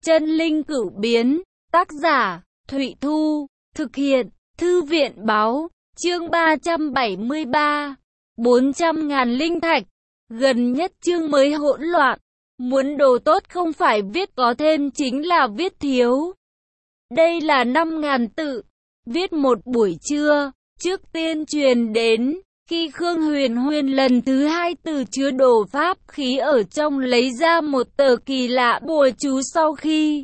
Chân linh cửu biến, tác giả, Thụy Thu, thực hiện, Thư viện báo, chương 373, 400.000 linh thạch, gần nhất chương mới hỗn loạn, muốn đồ tốt không phải viết có thêm chính là viết thiếu. Đây là 5.000 tự, viết một buổi trưa, trước tiên truyền đến. Khi Khương Huyền Huyền lần thứ hai từ chứa đồ pháp khí ở trong lấy ra một tờ kỳ lạ bùa chú sau khi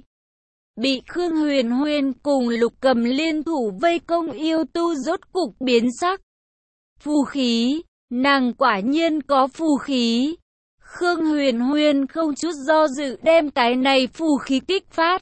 bị Khương Huyền Huyền cùng Lục Cầm liên thủ vây công yêu tu rốt cục biến sắc. Phù khí, nàng quả nhiên có phù khí. Khương Huyền Huyền không chút do dự đem cái này phù khí kích phát.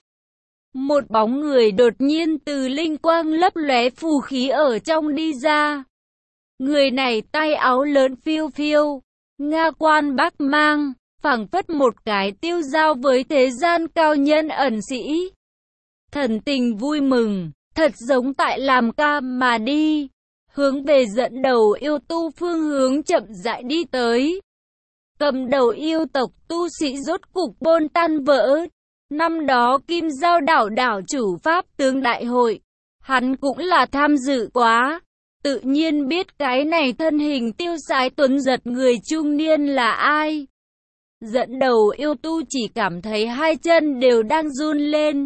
Một bóng người đột nhiên từ linh quang lấp lóe phù khí ở trong đi ra. Người này tay áo lớn phiêu phiêu, nga quan bác mang, phảng phất một cái tiêu dao với thế gian cao nhân ẩn sĩ. Thần tình vui mừng, thật giống tại làm ca mà đi, hướng về dẫn đầu yêu tu phương hướng chậm rãi đi tới. Cầm đầu yêu tộc tu sĩ rốt cục bôn tan vỡ. Năm đó Kim Giao đảo đảo chủ pháp tướng đại hội, hắn cũng là tham dự quá. Tự nhiên biết cái này thân hình tiêu sái tuấn giật người trung niên là ai. Dẫn đầu yêu tu chỉ cảm thấy hai chân đều đang run lên.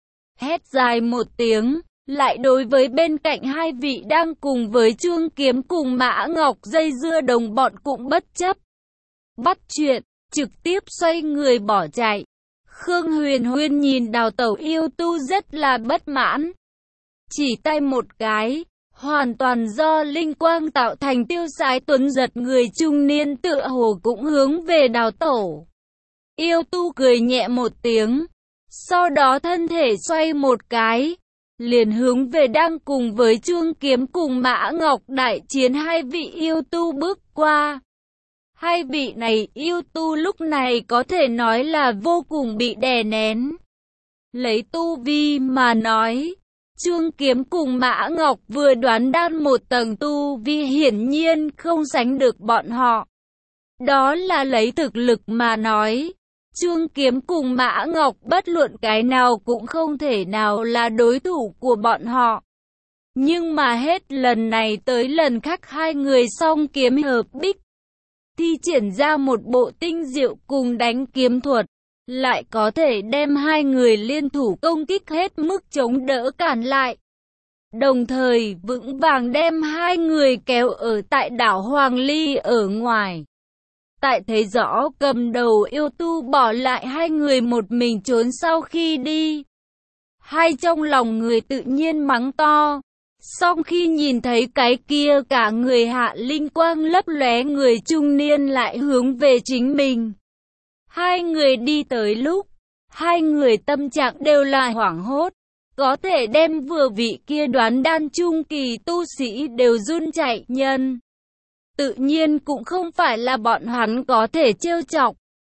Hét dài một tiếng, lại đối với bên cạnh hai vị đang cùng với Chuông Kiếm cùng Mã Ngọc dây dưa đồng bọn cũng bất chấp. Bắt chuyện, trực tiếp xoay người bỏ chạy. Khương Huyền Huyền nhìn đào tẩu yêu tu rất là bất mãn. Chỉ tay một cái. Hoàn toàn do linh quang tạo thành tiêu sái tuấn giật người trung niên tựa hồ cũng hướng về đào tổ. Yêu tu cười nhẹ một tiếng, sau đó thân thể xoay một cái, liền hướng về đang cùng với Chuông Kiếm cùng Mã Ngọc đại chiến hai vị yêu tu bước qua. Hai vị này yêu tu lúc này có thể nói là vô cùng bị đè nén. Lấy tu vi mà nói, Chuông Kiếm cùng Mã Ngọc vừa đoán đan một tầng tu vi hiển nhiên không sánh được bọn họ. Đó là lấy thực lực mà nói. Chuông Kiếm cùng Mã Ngọc bất luận cái nào cũng không thể nào là đối thủ của bọn họ. Nhưng mà hết lần này tới lần khác hai người song kiếm hợp bích. Thi triển ra một bộ tinh diệu cùng đánh kiếm thuật. Lại có thể đem hai người liên thủ công kích hết mức chống đỡ cản lại. Đồng thời vững vàng đem hai người kéo ở tại đảo Hoàng Ly ở ngoài. Tại thấy rõ cầm đầu yêu tu bỏ lại hai người một mình trốn sau khi đi. Hai trong lòng người tự nhiên mắng to. Song khi nhìn thấy cái kia cả người hạ linh quang lấp lóe người trung niên lại hướng về chính mình. Hai người đi tới lúc, hai người tâm trạng đều là hoảng hốt, có thể đem vừa vị kia đoán đan trung kỳ tu sĩ đều run chạy nhân. Tự nhiên cũng không phải là bọn hắn có thể trêu chọc.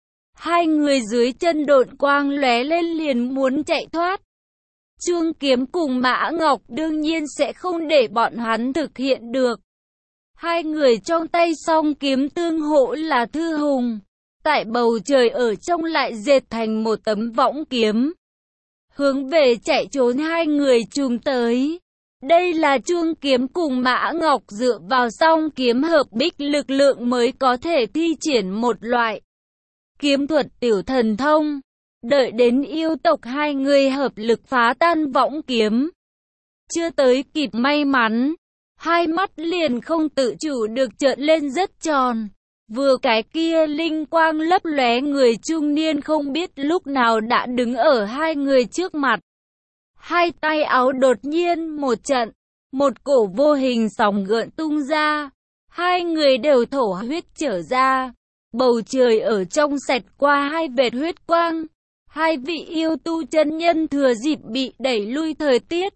Hai người dưới chân độn quang lóe lên liền muốn chạy thoát. Chuông Kiếm cùng Mã Ngọc đương nhiên sẽ không để bọn hắn thực hiện được. Hai người trong tay song kiếm tương hỗ là thư hùng. Tại bầu trời ở trong lại dệt thành một tấm võng kiếm. Hướng về chạy trốn hai người trùng tới. Đây là Chuông Kiếm cùng Mã Ngọc dựa vào song kiếm hợp bích lực lượng mới có thể thi triển một loại kiếm thuật tiểu thần thông. Đợi đến yêu tộc hai người hợp lực phá tan võng kiếm. Chưa tới kịp may mắn, hai mắt liền không tự chủ được trợn lên rất tròn. Vừa cái kia linh quang lấp lóe người trung niên không biết lúc nào đã đứng ở hai người trước mặt. Hai tay áo đột nhiên một trận, một cổ vô hình sóng gợn tung ra. Hai người đều thổ huyết trở ra. Bầu trời ở trong xẹt qua hai vệt huyết quang. Hai vị yêu tu chân nhân thừa dịp bị đẩy lui thời tiết.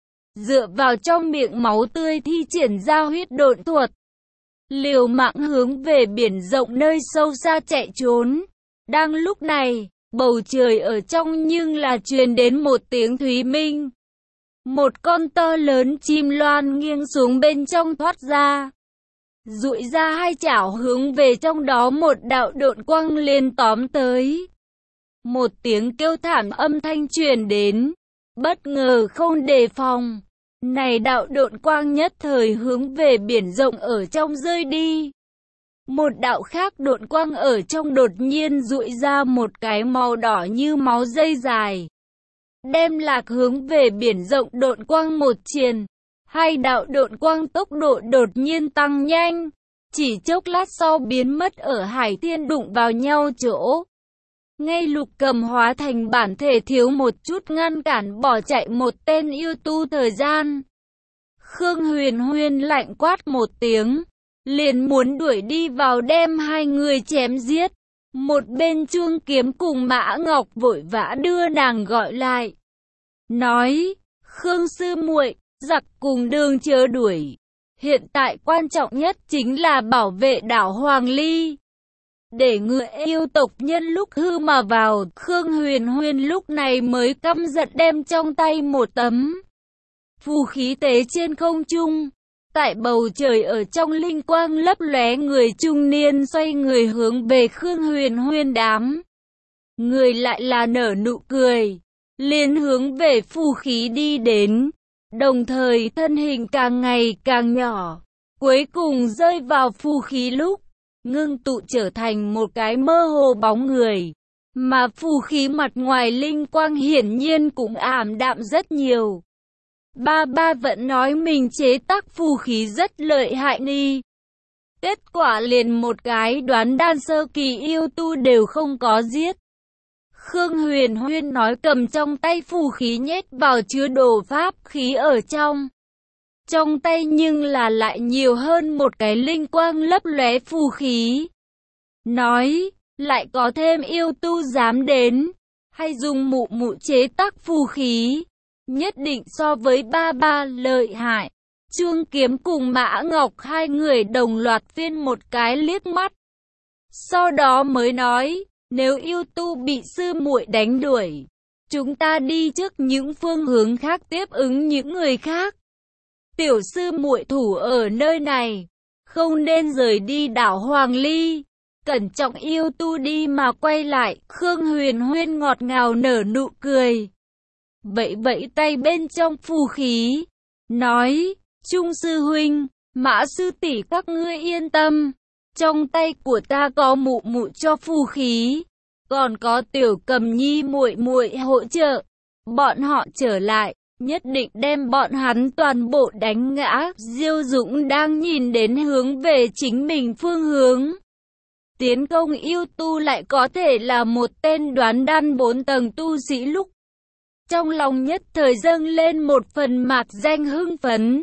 Dựa vào trong miệng máu tươi thi triển ra huyết độn thuật. Liều mạng hướng về biển rộng nơi sâu xa chạy trốn. Đang lúc này, bầu trời ở trong nhưng là truyền đến một tiếng thúy minh. Một con to lớn chim loan nghiêng xuống bên trong thoát ra. Duỗi ra hai chảo hướng về trong đó một đạo độn quang liền tóm tới. một tiếng kêu thảm âm thanh truyền đến, bất ngờ không đề phòng. Này đạo độn quang nhất thời hướng về biển rộng ở trong rơi đi. Một đạo khác độn quang ở trong đột nhiên dụi ra một cái màu đỏ như máu dây dài. Đem lạc hướng về biển rộng độn quang một triền. Hai đạo độn quang tốc độ đột nhiên tăng nhanh. Chỉ chốc lát sau biến mất ở hải thiên đụng vào nhau chỗ. Ngay Lục Cầm hóa thành bản thể thiếu một chút ngăn cản bỏ chạy một tên yêu tu thời gian. Khương Huyền Huyên lạnh quát một tiếng, liền muốn đuổi đi vào đem hai người chém giết. Một bên Chuông Kiếm cùng Mã Ngọc vội vã đưa nàng gọi lại. Nói, Khương sư muội, giặc cùng đường chớ đuổi. Hiện tại quan trọng nhất chính là bảo vệ đảo Hoàng Ly. Để ngựa yêu tộc nhân lúc hư mà vào, Khương Huyền Huyên lúc này mới căm giận đem trong tay một tấm phù khí tế trên không trung. Tại bầu trời ở trong linh quang lấp lóe, người trung niên xoay người hướng về Khương Huyền Huyên đám. Người lại là nở nụ cười, liền hướng về phù khí đi đến, đồng thời thân hình càng ngày càng nhỏ, cuối cùng rơi vào phù khí lúc ngưng tụ trở thành một cái mơ hồ bóng người, mà phù khí mặt ngoài linh quang hiển nhiên cũng ảm đạm rất nhiều. Ba vẫn nói mình chế tác phù khí rất lợi hại đi. Kết quả liền một cái đoán đan sơ kỳ yêu tu đều không có giết. Khương Huyền Huyên nói cầm trong tay phù khí nhét vào chứa đồ pháp khí ở trong. Trong tay nhưng là lại nhiều hơn một cái linh quang lấp lóe phù khí. Nói, lại có thêm yêu tu dám đến, hay dùng mụ mụ chế tác phù khí. Nhất định so với ba lợi hại. Chuông Kiếm cùng Mã Ngọc hai người đồng loạt phiên một cái liếc mắt. Sau đó mới nói, nếu yêu tu bị sư muội đánh đuổi, chúng ta đi trước những phương hướng khác tiếp ứng những người khác. Tiểu sư muội thủ ở nơi này, không nên rời đi đảo Hoàng Ly. Cẩn trọng yêu tu đi mà quay lại. Khương Huyền Huyên ngọt ngào nở nụ cười, vẫy tay bên trong phù khí, nói, Trung sư huynh, Mã sư tỷ các ngươi yên tâm, trong tay của ta có mụ mụ cho phù khí, còn có Tiểu Cầm Nhi muội muội hỗ trợ, bọn họ trở lại, nhất định đem bọn hắn toàn bộ đánh ngã. Diêu Dũng đang nhìn đến hướng về chính mình phương hướng tiến công yêu tu lại có thể là một tên đoán đan 4 tầng tu sĩ lúc trong lòng nhất thời dâng lên một phần mạc danh hưng phấn.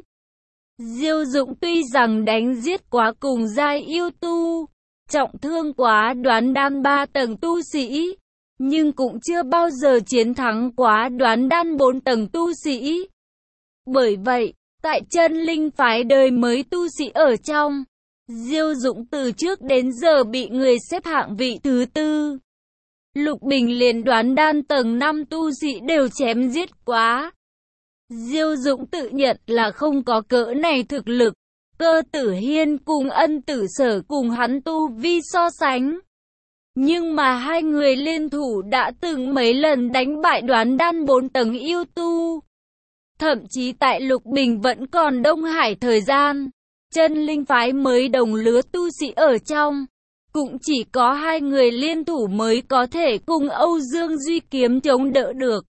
Diêu Dũng tuy rằng đánh giết quá cùng giai yêu tu, trọng thương quá đoán đan 3 tầng tu sĩ, nhưng cũng chưa bao giờ chiến thắng quá đoán đan 4 tầng tu sĩ. Bởi vậy, tại chân linh phái đời mới tu sĩ ở trong, Diêu Dũng từ trước đến giờ bị người xếp hạng vị thứ 4. Lục Bình liền đoán đan tầng 5 tu sĩ đều chém giết quá. Diêu Dũng tự nhận là không có cỡ này thực lực. Cơ Tử Hiên cùng Ân Tử Sở cùng hắn tu vi so sánh. Nhưng mà hai người liên thủ đã từng mấy lần đánh bại đoán đan 4 tầng yêu tu. Thậm chí tại Lục Bình vẫn còn Đông Hải thời gian, chân linh phái mới đồng lứa tu sĩ ở trong, cũng chỉ có hai người liên thủ mới có thể cùng Âu Dương Duy Kiếm chống đỡ được.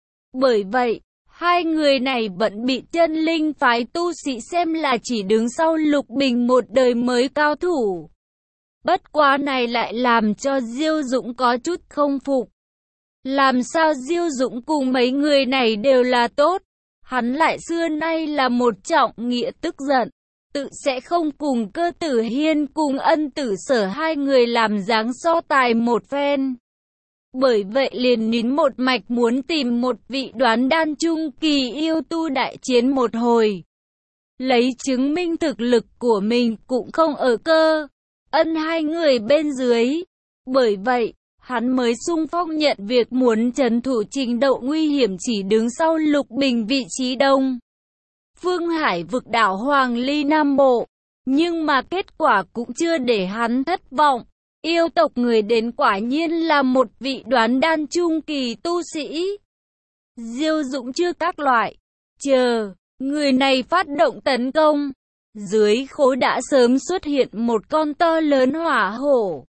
Bởi vậy, hai người này vẫn bị chân linh phái tu sĩ xem là chỉ đứng sau Lục Bình một đời mới cao thủ. Bất quá này lại làm cho Diêu Dũng có chút không phục. Làm sao Diêu Dũng cùng mấy người này đều là tốt, hắn lại xưa nay là một trọng nghĩa tức giận, tự sẽ không cùng Cơ Tử Hiên cùng Ân Tử Sở hai người làm dáng so tài một phen. Bởi vậy liền nín một mạch muốn tìm một vị đoán đan trung kỳ yêu tu đại chiến một hồi, lấy chứng minh thực lực của mình cũng không ở Cơ, Ân hai người bên dưới. Bởi vậy, hắn mới xung phong nhận việc muốn trấn thủ trình độ nguy hiểm chỉ đứng sau Lục Bình vị trí đông Phương Hải vực đảo Hoàng Ly Nam Bộ. Nhưng mà kết quả cũng chưa để hắn thất vọng. Yêu tộc người đến quả nhiên là một vị đoán đan trung kỳ tu sĩ. Diêu Dũng chưa các loại. Chờ, người này phát động tấn công. Dưới khối đã sớm xuất hiện một con to lớn hỏa hổ.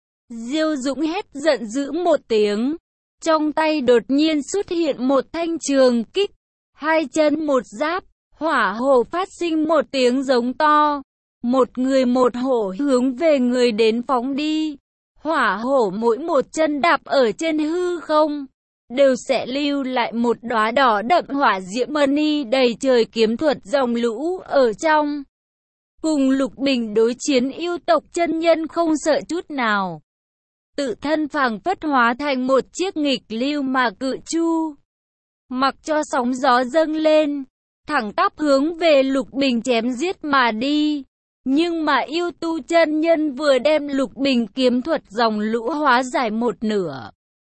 Diêu Dũng hét giận dữ một tiếng. Trong tay đột nhiên xuất hiện một thanh trường kích. Hai chân một giáp, hỏa hổ phát sinh một tiếng giống to. Một người một hổ hướng về người đến phóng đi. Hỏa hổ mỗi một chân đạp ở trên hư không, đều sẽ lưu lại một đóa đỏ đậm hỏa diễm mani đầy trời kiếm thuật dòng lũ ở trong. Cùng Lục Bình đối chiến yêu tộc chân nhân không sợ chút nào. Tự thân phảng phất hóa thành một chiếc nghịch lưu mà cự chu. Mặc cho sóng gió dâng lên, thẳng tắp hướng về Lục Bình chém giết mà đi. Nhưng mà yêu tu chân nhân vừa đem Lục Bình kiếm thuật dòng lũ hóa giải một nửa.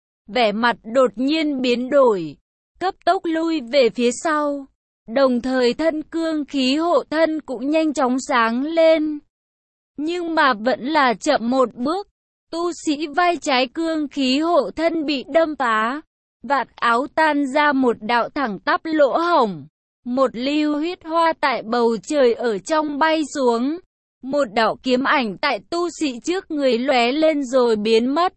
Vẻ mặt đột nhiên biến đổi, cấp tốc lui về phía sau. Đồng thời thân cương khí hộ thân cũng nhanh chóng sáng lên. Nhưng mà vẫn là chậm một bước. Tu sĩ vai trái cương khí hộ thân bị đâm phá. Vạt áo tan ra một đạo thẳng tắp lỗ hổng. Một lưu huyết hoa tại bầu trời ở trong bay xuống. Một đạo kiếm ảnh tại tu sĩ trước người lóe lên rồi biến mất.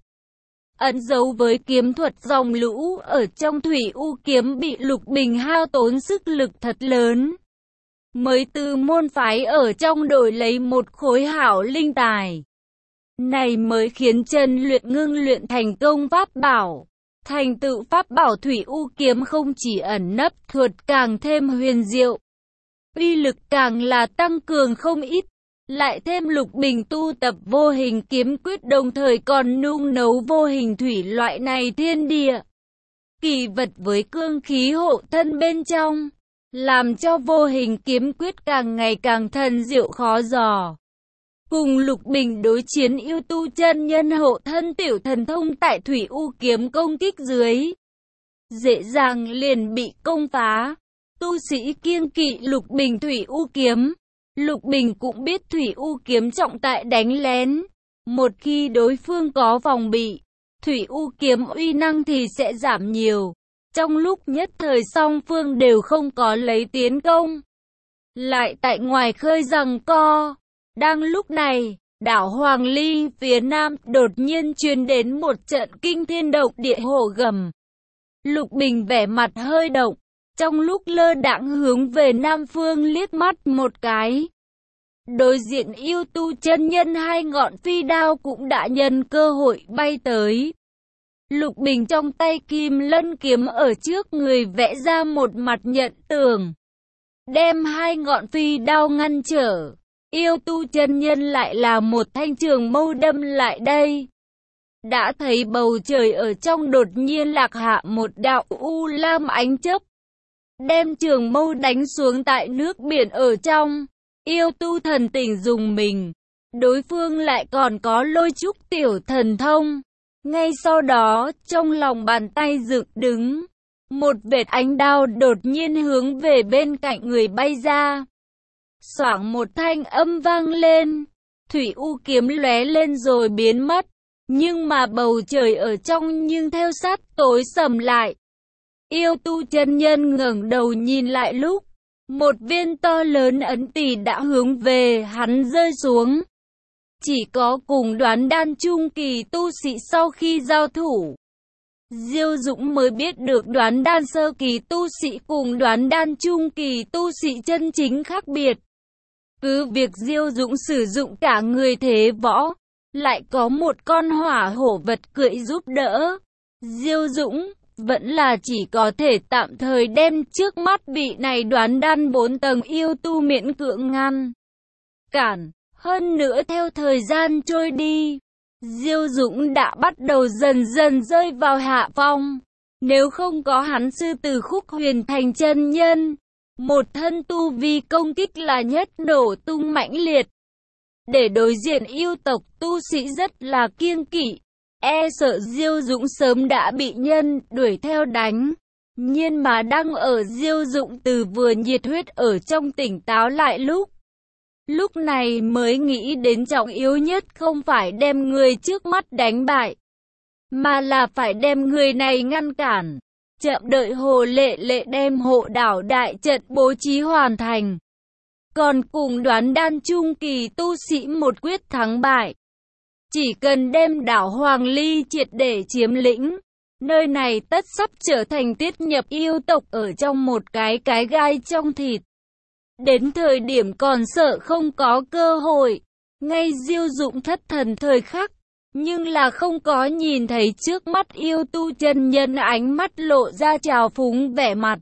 Ẩn dấu với kiếm thuật dòng lũ ở trong thủy u kiếm bị Lục Bình hao tốn sức lực thật lớn. Mới từ môn phái ở trong đổi lấy một khối hảo linh tài. Này mới khiến chân luyện ngưng luyện thành công pháp bảo. Thành tựu pháp bảo thủy u kiếm không chỉ ẩn nấp thuật càng thêm huyền diệu. Uy lực càng là tăng cường không ít. Lại thêm Lục Bình tu tập vô hình kiếm quyết đồng thời còn nung nấu vô hình thủy loại này thiên địa. Kỳ vật với cương khí hộ thân bên trong. Làm cho vô hình kiếm quyết càng ngày càng thần diệu khó dò. Cùng Lục Bình đối chiến yêu tu chân nhân hộ thân tiểu thần thông tại thủy u kiếm công kích dưới. Dễ dàng liền bị công phá. Tu sĩ kiêng kỵ Lục Bình thủy u kiếm. Lục Bình cũng biết thủy u kiếm trọng tại đánh lén. Một khi đối phương có phòng bị, thủy u kiếm uy năng thì sẽ giảm nhiều. Trong lúc nhất thời song phương đều không có lấy tiến công. Lại tại ngoài khơi giằng co. Đang lúc này, đảo Hoàng Ly phía nam đột nhiên truyền đến một trận kinh thiên động địa hổ gầm. Lục Bình vẻ mặt hơi động. Trong lúc lơ đãng hướng về nam phương liếc mắt một cái. Đối diện yêu tu chân nhân hai ngọn phi đao cũng đã nhân cơ hội bay tới. Lục Bình trong tay kim lân kiếm ở trước người vẽ ra một mặt nhận tường. Đem hai ngọn phi đao ngăn trở. Yêu tu chân nhân lại là một thanh trường mâu đâm lại đây. Đã thấy bầu trời ở trong đột nhiên lạc hạ một đạo u lam ánh chớp. Đem trường mâu đánh xuống tại nước biển ở trong. Yêu tu thần tình dùng mình. Đối phương lại còn có lôi trúc tiểu thần thông. Ngay sau đó, trong lòng bàn tay dựng đứng. Một vệt ánh đao đột nhiên hướng về bên cạnh người bay ra. Xoảng một thanh âm vang lên. Thủy u kiếm lóe lên rồi biến mất. Nhưng mà bầu trời ở trong nhưng theo sát tối sầm lại. Yêu tu chân nhân ngẩng đầu nhìn lại lúc. Một viên to lớn ấn tỷ đã hướng về hắn rơi xuống. Chỉ có cùng đoán đan trung kỳ tu sĩ sau khi giao thủ. Diêu Dũng mới biết được đoán đan sơ kỳ tu sĩ cùng đoán đan trung kỳ tu sĩ chân chính khác biệt. Cứ việc Diêu Dũng sử dụng cả người thế võ, lại có một con hỏa hổ vật cưỡi giúp đỡ. Diêu Dũng vẫn là chỉ có thể tạm thời đem trước mắt vị này đoán đan 4 tầng yêu tu miễn cưỡng ngăn cản. Hơn nữa theo thời gian trôi đi, Diêu Dũng đã bắt đầu dần dần rơi vào hạ phong. Nếu không có hắn sư tử Khúc Huyền Thành chân nhân, một thân tu vi công kích là nhất nổ tung mãnh liệt. Để đối diện yêu tộc tu sĩ rất là kiêng kỵ. E sợ Diêu Dũng sớm đã bị nhân đuổi theo đánh. Nhưng mà đang ở Diêu Dũng từ vừa nhiệt huyết ở trong tỉnh táo lại lúc. Lúc này mới nghĩ đến trọng yếu nhất không phải đem người trước mắt đánh bại, mà là phải đem người này ngăn cản. Chậm đợi Hồ Lệ Lệ đem Hộ Đảo đại trận bố trí hoàn thành, còn cùng Đoán Đan trung kỳ tu sĩ một quyết thắng bại. Chỉ cần đem đảo Hoàng Ly triệt để chiếm lĩnh, nơi này tất sắp trở thành Tiết Nhập yêu tộc ở trong một cái gai trong thịt. Đến thời điểm còn sợ không có cơ hội. Ngay Diêu Dụng thất thần thời khắc, nhưng là không có nhìn thấy trước mắt yêu tu chân nhân ánh mắt lộ ra trào phúng vẻ mặt.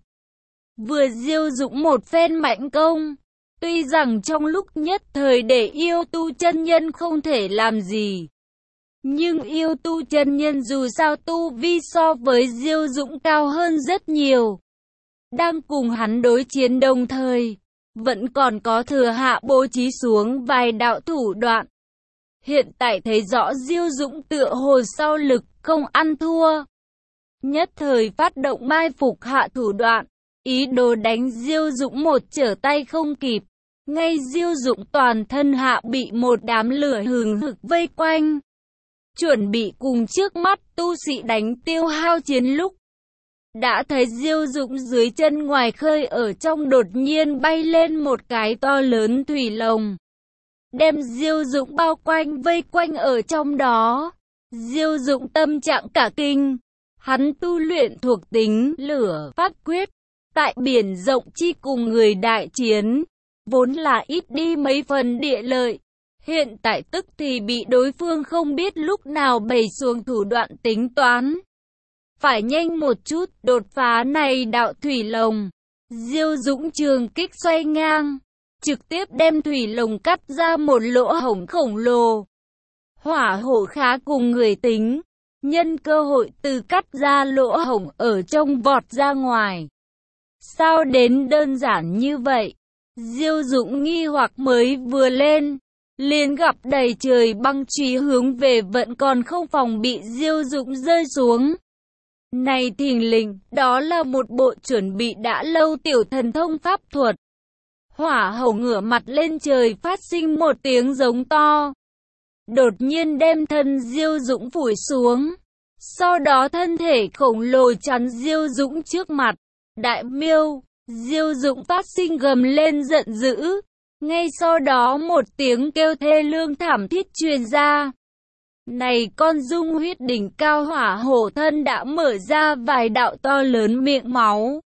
Vừa Diêu Dụng một phen mạnh công, tuy rằng trong lúc nhất thời để yêu tu chân nhân không thể làm gì, nhưng yêu tu chân nhân dù sao tu vi so với Diêu Dụng cao hơn rất nhiều. Đang cùng hắn đối chiến đồng thời, vẫn còn có thừa hạ bố trí xuống vài đạo thủ đoạn. Hiện tại thấy rõ Diêu Dụng tựa hồ sau lực không ăn thua, nhất thời phát động mai phục hạ thủ đoạn, ý đồ đánh Diêu Dụng một trở tay không kịp. Ngay Diêu Dụng toàn thân hạ bị một đám lửa hừng hực vây quanh, chuẩn bị cùng trước mắt tu sĩ đánh tiêu hao chiến lúc. Đã thấy Diêu Dụng dưới chân ngoài khơi ở trong đột nhiên bay lên một cái to lớn thủy lồng, đem Diêu Dụng bao quanh vây quanh ở trong đó. Diêu Dụng tâm trạng cả kinh, hắn tu luyện thuộc tính lửa pháp quyết, tại biển rộng chi cùng người đại chiến, vốn là ít đi mấy phần địa lợi. Hiện tại tức thì bị đối phương không biết lúc nào bày xuống thủ đoạn tính toán. Phải nhanh một chút đột phá này đạo thủy lồng. Diêu Dụng trường kích xoay ngang, trực tiếp đem thủy lồng cắt ra một lỗ hổng khổng lồ. Hỏa Hổ khá cùng người tính, nhân cơ hội từ cắt ra lỗ hổng ở trong vọt ra ngoài. Sao đến đơn giản như vậy? Diêu Dụng nghi hoặc mới vừa lên, liền gặp đầy trời băng chùy hướng về vẫn còn không phòng bị Diêu Dụng rơi xuống. Này thình lình, đó là một bộ chuẩn bị đã lâu tiểu thần thông pháp thuật. Hỏa Hổ ngửa mặt lên trời phát sinh một tiếng giống to, đột nhiên đem thân Diêu Dụng phủi xuống. Sau đó thân thể khổng lồ chắn Diêu Dụng trước mặt. Đại miêu, Diêu Dụng phát sinh gầm lên giận dữ. Ngay sau đó một tiếng kêu thê lương thảm thiết truyền ra. Này con dung huyết đỉnh cao Hỏa Hổ thân đã mở ra vài đạo to lớn miệng máu.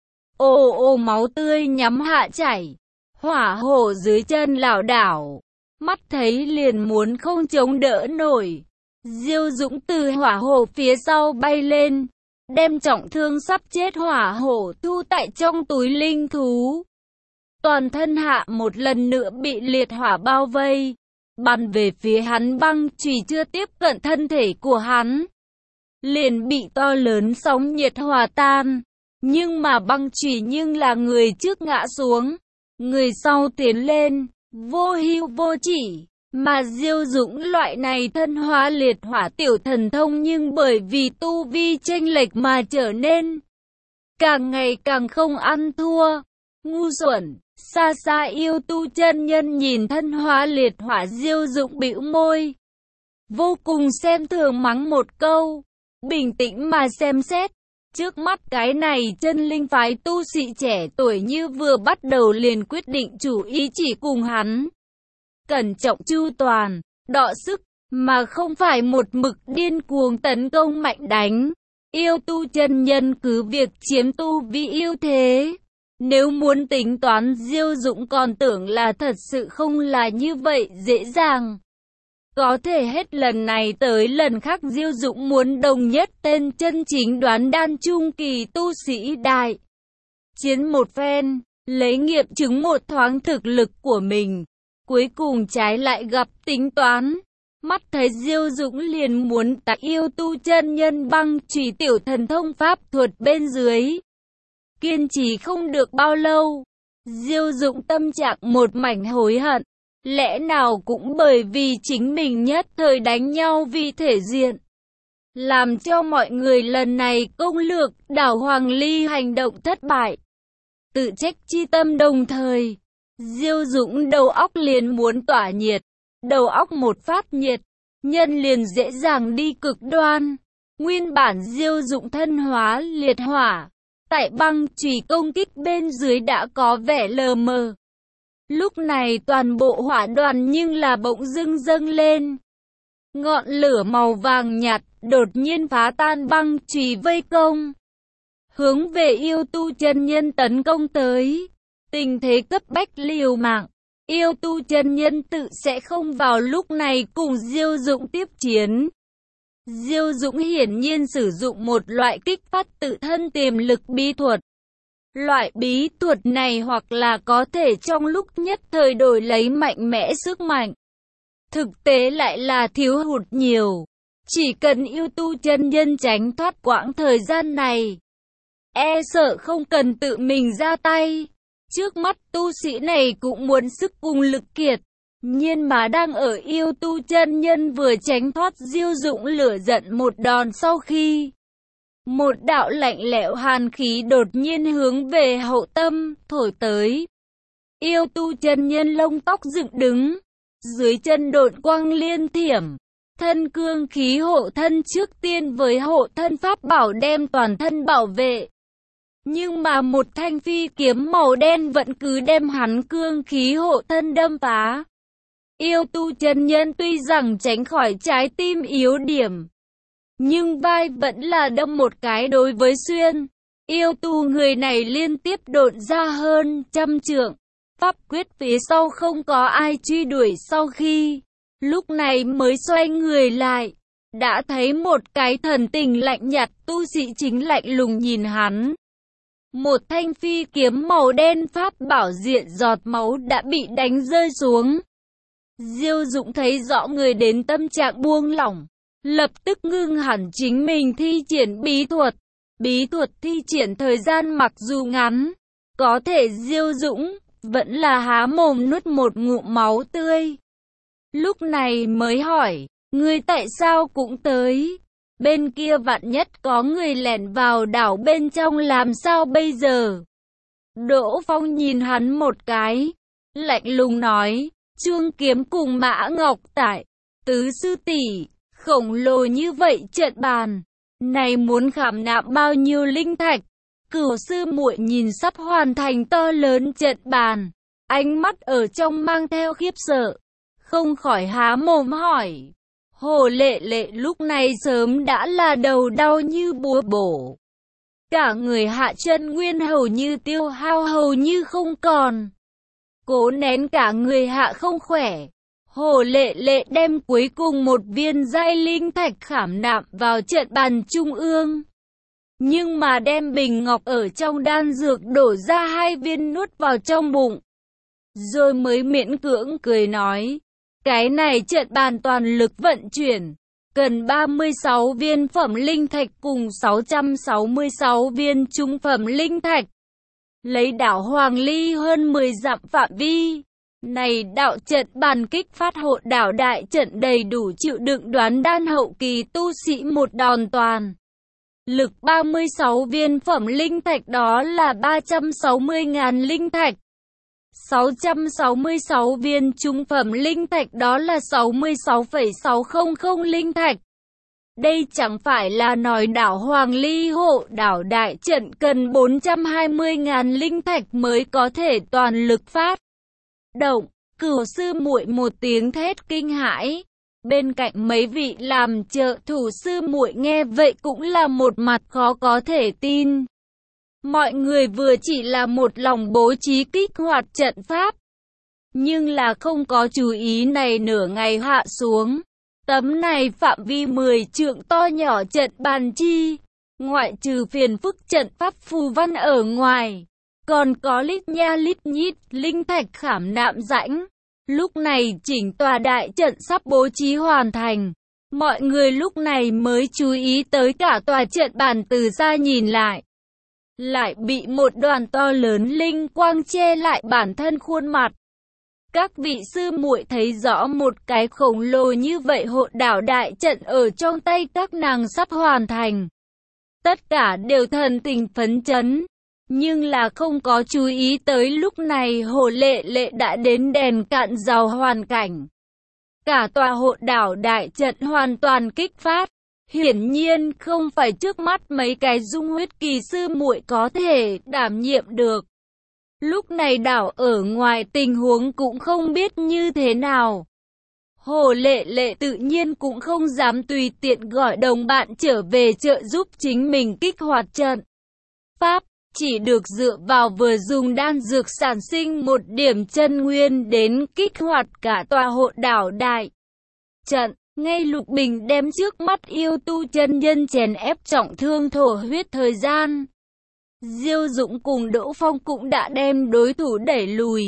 Ồ ồ máu tươi nhắm hạ chảy. Hỏa Hổ dưới chân lảo đảo, mắt thấy liền muốn không chống đỡ nổi. Diêu Dụng từ Hỏa Hổ phía sau bay lên, đem trọng thương sắp chết Hỏa Hổ thu tại trong túi linh thú. Toàn thân hạ một lần nữa bị liệt hỏa bao vây, bắn về phía hắn băng chùy chưa tiếp cận thân thể của hắn, liền bị to lớn sóng nhiệt hòa tan. Nhưng mà băng chùy nhưng là người trước ngã xuống, người sau tiến lên, vô hưu vô chỉ. Mà Diêu Dụng loại này thân hóa liệt hỏa tiểu thần thông nhưng bởi vì tu vi chênh lệch mà trở nên càng ngày càng không ăn thua. Ngu xuẩn. Xa xa yêu tu chân nhân nhìn thân hóa liệt hỏa Diêu Dụng bĩu môi, vô cùng xem thường mắng một câu. Bình tĩnh mà xem xét, trước mắt cái này chân linh phái tu sĩ trẻ tuổi như vừa bắt đầu liền quyết định chủ ý chỉ cùng hắn cẩn trọng chu toàn, đọ sức, mà không phải một mực điên cuồng tấn công mạnh đánh. Yêu tu chân nhân cứ việc chiếm tu vi ưu thế. Nếu muốn tính toán Diêu Dụng còn tưởng là thật sự không là như vậy dễ dàng. Có thể hết lần này tới lần khác Diêu Dụng muốn đồng nhất tên chân chính Đoán Đan trung kỳ tu sĩ đại chiến một phen, lấy nghiệm chứng một thoáng thực lực của mình. Cuối cùng trái lại gặp tính toán. Mắt thấy Diêu Dụng liền muốn tại yêu tu chân nhân băng chùy tiểu thần thông pháp thuật bên dưới. Kiên trì không được bao lâu, Diêu Dụng tâm trạng một mảnh hối hận. Lẽ nào cũng bởi vì chính mình nhất thời đánh nhau vì thể diện, làm cho mọi người lần này công lược đảo Hoàng Ly hành động thất bại. Tự trách chi tâm đồng thời, Diêu Dũng đầu óc liền muốn tỏa nhiệt. Đầu óc một phát nhiệt, nhân liền dễ dàng đi cực đoan. Nguyên bản Diêu Dũng thân hóa liệt hỏa, tại băng chùy công kích bên dưới đã có vẻ lờ mờ. Lúc này toàn bộ hỏa đoàn nhưng là bỗng dưng dâng lên. Ngọn lửa màu vàng nhạt đột nhiên phá tan băng chùy vây công, hướng về yêu tu chân nhân tấn công tới. Tình thế cấp bách liều mạng, yêu tu chân nhân tự sẽ không vào lúc này cùng Diêu Dũng tiếp chiến. Diêu Dũng hiển nhiên sử dụng một loại kích phát tự thân tiềm lực bí thuật. Loại bí thuật này hoặc là có thể trong lúc nhất thời đổi lấy mạnh mẽ sức mạnh, thực tế lại là thiếu hụt nhiều. Chỉ cần yêu tu chân nhân tránh thoát quãng thời gian này, e sợ không cần tự mình ra tay. Trước mắt tu sĩ này cũng muốn sức cùng lực kiệt, nhưng mà đang ở yêu tu chân nhân vừa tránh thoát Diêu Dũng lửa giận một đòn sau khi, một đạo lạnh lẽo hàn khí đột nhiên hướng về hậu tâm thổi tới. Yêu tu chân nhân lông tóc dựng đứng, dưới chân độn quang liên thiểm, thân cương khí hộ thân trước tiên với hộ thân pháp bảo đem toàn thân bảo vệ. Nhưng mà một thanh phi kiếm màu đen vẫn cứ đem hắn cương khí hộ thân đâm phá. Yêu tu chân nhân tuy rằng tránh khỏi trái tim yếu điểm, nhưng vai vẫn là đâm một cái đối với xuyên. Yêu tu người này liên tiếp độn ra hơn 100 trượng. Pháp quyết phía sau không có ai truy đuổi sau khi, lúc này mới xoay người lại. Đã thấy một cái thần tình lạnh nhạt tu sĩ chính lạnh lùng nhìn hắn. Một thanh phi kiếm màu đen pháp bảo diện giọt máu đã bị đánh rơi xuống. Diêu Dũng thấy rõ người đến tâm trạng buông lỏng, lập tức ngưng hẳn chính mình thi triển bí thuật. Bí thuật thi triển thời gian mặc dù ngắn, có thể Diêu Dũng vẫn là há mồm nuốt một ngụm máu tươi. Lúc này mới hỏi, ngươi tại sao cũng tới? Bên kia vạn nhất có người lẻn vào đảo bên trong làm sao bây giờ? Đỗ Phong nhìn hắn một cái, lạnh lùng nói, Chuông Kiếm cùng Mã Ngọc tại, tứ sư tỷ, khổng lồ như vậy trận bàn, này muốn khảm nạm bao nhiêu linh thạch? Cửu sư muội nhìn sắp hoàn thành to lớn trận bàn, ánh mắt ở trong mang theo khiếp sợ, không khỏi há mồm hỏi. Hồ Lệ Lệ lúc này sớm đã là đầu đau như búa bổ, cả người hạ chân nguyên hầu như tiêu hao hầu như không còn, cố nén cả người hạ không khỏe. Hồ Lệ Lệ đem cuối cùng một viên giai linh thạch khảm nạm vào trận bàn trung ương, nhưng mà đem bình ngọc ở trong đan dược đổ ra 2 viên nuốt vào trong bụng, rồi mới miễn cưỡng cười nói, cái này trận bàn toàn lực vận chuyển, cần 36 viên phẩm linh thạch cùng 666 viên trung phẩm linh thạch. Lấy đảo Hoàng Ly hơn 10 dặm phạm vi, này đạo trận bàn kích phát hộ đảo đại trận đầy đủ chịu đựng đoán đan hậu kỳ tu sĩ một đòn toàn. Lực 36 viên phẩm linh thạch đó là 360.000 linh thạch. 666 viên trung phẩm linh thạch đó là 66,600 linh thạch. Đây chẳng phải là nói đảo Hoàng Ly hộ đảo đại trận cần 420.000 linh thạch mới có thể toàn lực phát động. Cửu sư muội một tiếng thét kinh hãi. Bên cạnh mấy vị làm trợ thủ sư muội nghe vậy cũng là một mặt khó có thể tin. Mọi người vừa chỉ là một lòng bố trí kích hoạt trận pháp, nhưng là không có chú ý này nửa ngày hạ xuống. Tấm này phạm vi 10 trượng to nhỏ trận bàn chi, ngoại trừ phiền phức trận pháp phù văn ở ngoài, còn có lít nha lít nhít linh thạch khảm nạm rãnh. Lúc này chỉnh tòa đại trận sắp bố trí hoàn thành, mọi người lúc này mới chú ý tới cả tòa trận bàn từ xa nhìn lại bị một đoàn to lớn linh quang che lại bản thân khuôn mặt. Các vị sư muội thấy rõ một cái khổng lồ như vậy hộ đảo đại trận ở trong tay các nàng sắp hoàn thành. Tất cả đều thần tình phấn chấn. Nhưng là không có chú ý tới lúc này Hồ Lệ Lệ đã đến đèn cạn dầu hoàn cảnh. Cả tòa hộ đảo đại trận hoàn toàn kích phát. Hiển nhiên không phải trước mắt mấy cái dung huyết kỳ sư muội có thể đảm nhiệm được. Lúc này đảo ở ngoài tình huống cũng không biết như thế nào. Hồ Lệ Lệ tự nhiên cũng không dám tùy tiện gọi đồng bạn trở về trợ giúp chính mình kích hoạt trận pháp, chỉ được dựa vào vừa dùng đan dược sản sinh một điểm chân nguyên đến kích hoạt cả tòa hộ đảo đại trận. Ngay Lục Bình đem trước mắt yêu tu chân nhân chèn ép trọng thương thổ huyết thời gian. Diêu Dũng cùng Đỗ Phong cũng đã đem đối thủ đẩy lùi.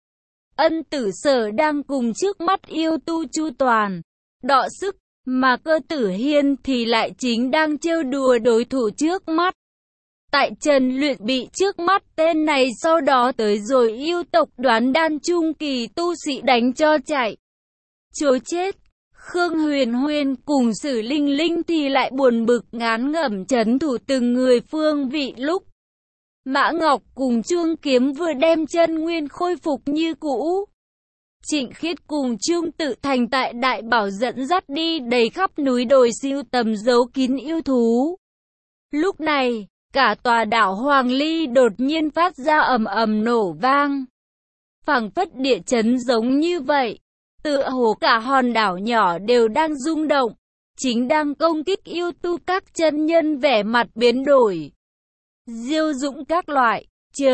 Ân Tử Sở đang cùng trước mắt yêu tu chu toàn, đọ sức, mà Cơ Tử Hiên thì lại chính đang trêu đùa đối thủ trước mắt. Tại Trần Luyện bị trước mắt tên này sau đó tới rồi yêu tộc đoán đan trung kỳ tu sĩ đánh cho chạy trối chết. Khương Huyền Huyền cùng Sử Linh Linh thì lại buồn bực ngán ngẩm trấn thủ từng người phương vị lúc Mã Ngọc cùng Chuông Kiếm vừa đem chân nguyên khôi phục như cũ. Trịnh Khiết cùng Trương Tự Thành tại Đại Bảo dẫn dắt đi đầy khắp núi đồi siêu tầm giấu kín yêu thú. Lúc này, cả tòa đảo Hoàng Ly đột nhiên phát ra ầm ầm nổ vang. Phảng phất địa chấn giống như vậy. Tựa hồ cả hòn đảo nhỏ đều đang rung động, chính đang công kích yêu tu các chân nhân vẻ mặt biến đổi. Diêu Dũng các loại,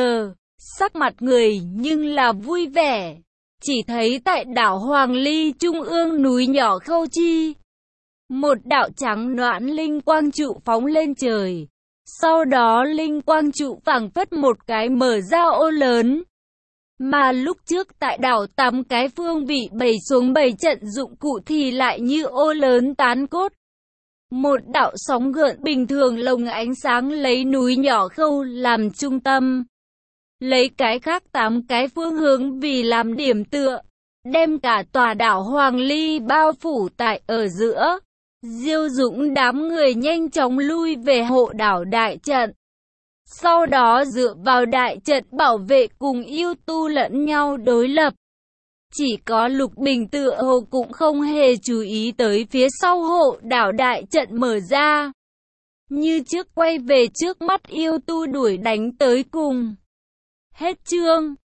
sắc mặt người nhưng là vui vẻ. Chỉ thấy tại đảo Hoàng Ly trung ương núi nhỏ Khâu Chi, một đạo trắng noãn linh quang trụ phóng lên trời. Sau đó linh quang trụ phảng phất một cái mở ra ô lớn. Mà lúc trước tại đảo 8 cái phương vị bày xuống 7 trận dụng cụ thì lại như ô lớn tán cốt. Một đạo sóng gợn bình thường lồng ánh sáng lấy núi nhỏ Khâu làm trung tâm. Lấy cái khác 8 cái phương hướng vì làm điểm tựa. Đem cả tòa đảo Hoàng Ly bao phủ tại ở giữa. Diêu Dũng đám người nhanh chóng lui về hộ đảo đại trận. Sau đó dựa vào đại trận bảo vệ cùng yêu tu lẫn nhau đối lập. Chỉ có Lục Bình tựa hồ cũng không hề chú ý tới phía sau hộ đảo đại trận mở ra. Như trước quay về trước mắt yêu tu đuổi đánh tới cùng. Hết chương.